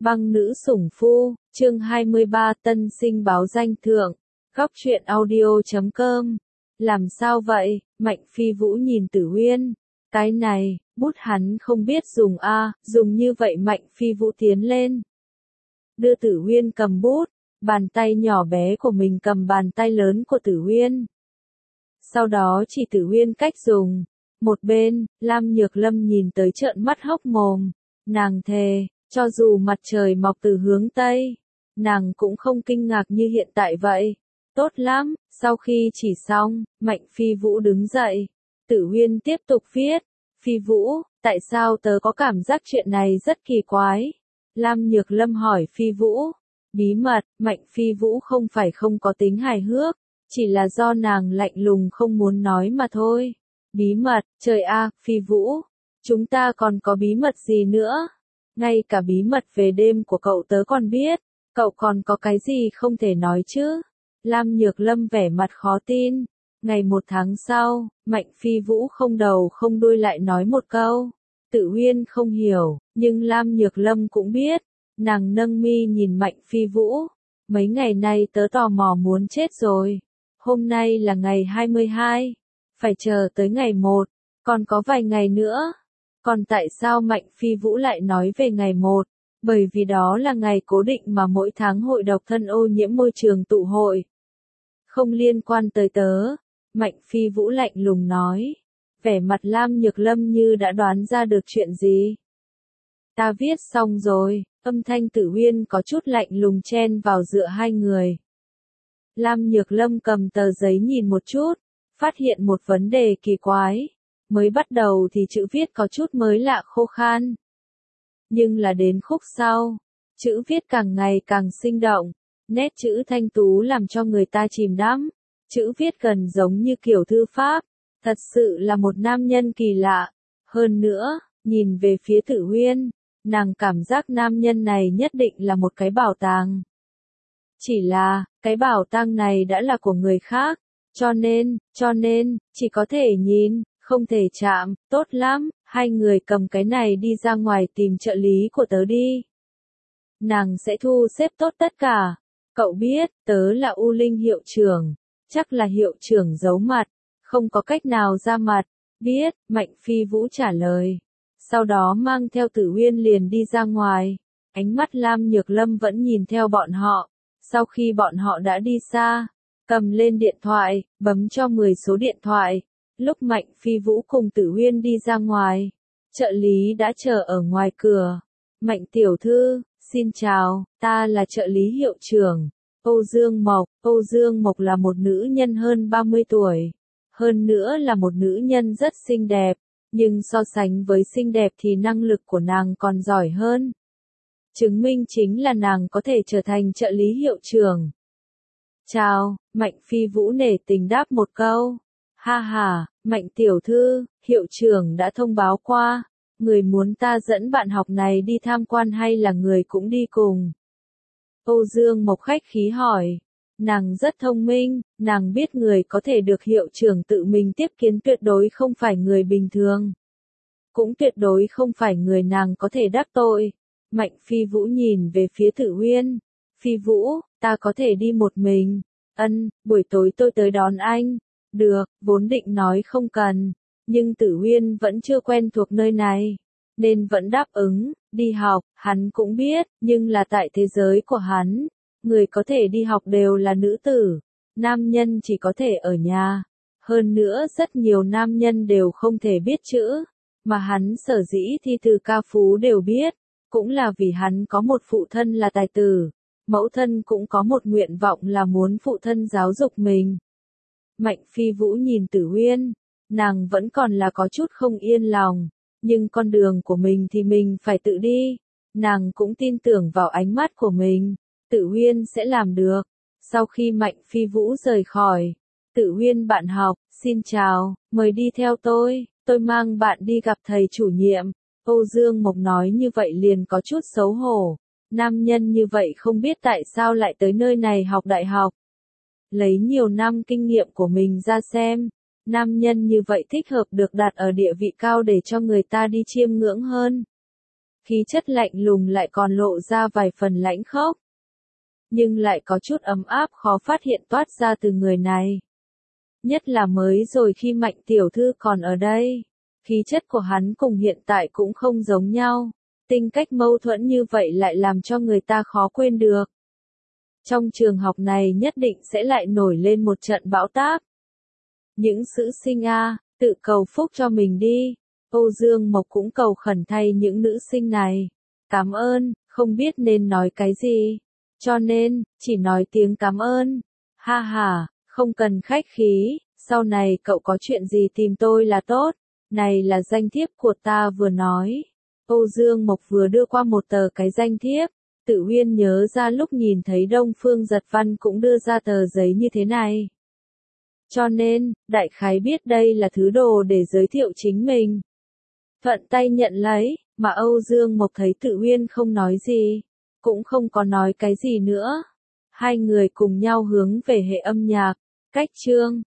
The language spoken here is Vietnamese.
Băng nữ sủng phu, chương 23 tân sinh báo danh thượng, góc truyện audio.com. Làm sao vậy? Mạnh Phi Vũ nhìn Tử Uyên. Cái này, bút hắn không biết dùng a, dùng như vậy. Mạnh Phi Vũ tiến lên. Đưa Tử Uyên cầm bút, bàn tay nhỏ bé của mình cầm bàn tay lớn của Tử Uyên. Sau đó chỉ Tử Uyên cách dùng. Một bên, Lam Nhược Lâm nhìn tới trợn mắt hốc mồm. Nàng thề, cho dù mặt trời mọc từ hướng Tây, nàng cũng không kinh ngạc như hiện tại vậy. Tốt lắm, sau khi chỉ xong, Mạnh Phi Vũ đứng dậy. Tử Uyên tiếp tục viết. Phi Vũ, tại sao tớ có cảm giác chuyện này rất kỳ quái? Lam Nhược Lâm hỏi Phi Vũ. Bí mật, Mạnh Phi Vũ không phải không có tính hài hước, chỉ là do nàng lạnh lùng không muốn nói mà thôi. Bí mật, trời a, Phi Vũ, chúng ta còn có bí mật gì nữa? Ngay cả bí mật về đêm của cậu tớ còn biết, cậu còn có cái gì không thể nói chứ? Lam Nhược Lâm vẻ mặt khó tin. Ngày 1 tháng sau, Mạnh Phi Vũ không đầu không đuôi lại nói một câu. Tử Uyên không hiểu, nhưng Lam Nhược Lâm cũng biết. Nàng nâng mi nhìn Mạnh Phi Vũ. Mấy ngày nay tớ tò mò muốn chết rồi. Hôm nay là ngày 22. Phải chờ tới ngày 1. Còn có vài ngày nữa. Còn tại sao Mạnh Phi Vũ lại nói về ngày 1? Bởi vì đó là ngày cố định mà mỗi tháng hội độc thân ô nhiễm môi trường tụ hội. Không liên quan tới tớ. Mạnh Phi Vũ lạnh lùng nói. Vẻ mặt Lam Nhược Lâm như đã đoán ra được chuyện gì. Ta viết xong rồi. Âm thanh Tử Uyên có chút lạnh lùng chen vào giữa hai người. Lam Nhược Lâm cầm tờ giấy nhìn một chút, phát hiện một vấn đề kỳ quái. Mới bắt đầu thì chữ viết có chút mới lạ khô khan. Nhưng là đến khúc sau, chữ viết càng ngày càng sinh động, nét chữ thanh tú làm cho người ta chìm đắm. Chữ viết gần giống như kiểu thư pháp, thật sự là một nam nhân kỳ lạ. Hơn nữa, nhìn về phía Tử Uyên, nàng cảm giác nam nhân này nhất định là một cái bảo tàng. Chỉ là, cái bảo tàng này đã là của người khác, cho nên, chỉ có thể nhìn, không thể chạm. Tốt lắm, hai người cầm cái này đi ra ngoài tìm trợ lý của tớ đi. Nàng sẽ thu xếp tốt tất cả. Cậu biết, tớ là U Linh hiệu trưởng, chắc là hiệu trưởng giấu mặt, không có cách nào ra mặt. Biết, Mạnh Phi Vũ trả lời. Sau đó mang theo Tử Uyên liền đi ra ngoài. Ánh mắt Lam Nhược Lâm vẫn nhìn theo bọn họ. Sau khi bọn họ đã đi xa, cầm lên điện thoại, bấm cho 10 số điện thoại. Lúc Mạnh Phi Vũ cùng Tử Uyên đi ra ngoài, trợ lý đã chờ ở ngoài cửa. Mạnh tiểu thư, xin chào, ta là trợ lý hiệu trưởng, Âu Dương Mộc. Âu Dương Mộc là một nữ nhân hơn 30 tuổi. Hơn nữa là một nữ nhân rất xinh đẹp, nhưng so sánh với xinh đẹp thì năng lực của nàng còn giỏi hơn. Chứng minh chính là nàng có thể trở thành trợ lý hiệu trưởng. Chào, Mạnh Phi Vũ nể tình đáp một câu. Ha ha, Mạnh tiểu thư, hiệu trưởng đã thông báo qua, người muốn ta dẫn bạn học này đi tham quan hay là người cũng đi cùng? Âu Dương Mộc khách khí hỏi. Nàng rất thông minh, nàng biết người có thể được hiệu trưởng tự mình tiếp kiến tuyệt đối không phải người bình thường. Cũng tuyệt đối không phải người nàng có thể đắc tội. Mạnh Phi Vũ nhìn về phía Tử Uyên. Phi Vũ, ta có thể đi một mình. Buổi tối tôi tới đón anh. Được, vốn định nói không cần, nhưng Tử Uyên vẫn chưa quen thuộc nơi này, nên vẫn đáp ứng. Đi học, hắn cũng biết, nhưng là tại thế giới của hắn, người có thể đi học đều là nữ tử, nam nhân chỉ có thể ở nhà. Hơn nữa rất nhiều nam nhân đều không thể biết chữ, mà hắn sở dĩ thi từ ca phú đều biết, cũng là vì hắn có một phụ thân là tài tử, mẫu thân cũng có một nguyện vọng là muốn phụ thân giáo dục mình. Mạnh Phi Vũ nhìn Tử Uyên, nàng vẫn còn là có chút không yên lòng, nhưng con đường của mình thì mình phải tự đi. Nàng cũng tin tưởng vào ánh mắt của mình, Tử Uyên sẽ làm được. Sau khi Mạnh Phi Vũ rời khỏi, Tử Uyên bạn học, xin chào, mời đi theo tôi mang bạn đi gặp thầy chủ nhiệm. Âu Dương Mộc nói như vậy liền có chút xấu hổ, nam nhân như vậy không biết tại sao lại tới nơi này học đại học. Lấy nhiều năm kinh nghiệm của mình ra xem, nam nhân như vậy thích hợp được đặt ở địa vị cao để cho người ta đi chiêm ngưỡng hơn. khí chất lạnh lùng lại còn lộ ra vài phần lãnh khốc. Nhưng lại có chút ấm áp khó phát hiện toát ra từ người này. Nhất là mới rồi khi Mạnh tiểu thư còn ở đây, khí chất của hắn cùng hiện tại cũng không giống nhau, tính cách mâu thuẫn như vậy lại làm cho người ta khó quên được. Trong trường học này nhất định sẽ lại nổi lên một trận bão táp. Những nữ sinh tự cầu phúc cho mình đi. Âu Dương Mộc cũng cầu khẩn thay những nữ sinh này. Cảm ơn, không biết nên nói cái gì. Cho nên, chỉ nói tiếng cảm ơn. Ha ha, không cần khách khí, sau này cậu có chuyện gì tìm tôi là tốt. Này là danh thiếp của ta vừa nói. Âu Dương Mộc vừa đưa qua một tờ cái danh thiếp. Tự Uyên nhớ ra lúc nhìn thấy Đông Phương Giật Văn cũng đưa ra tờ giấy như thế này. Cho nên, đại khái biết đây là thứ đồ để giới thiệu chính mình. Thuận tay nhận lấy, mà Âu Dương Mộc thấy Tự Uyên không nói gì, cũng không có nói cái gì nữa. Hai người cùng nhau hướng về hệ âm nhạc, cách chương.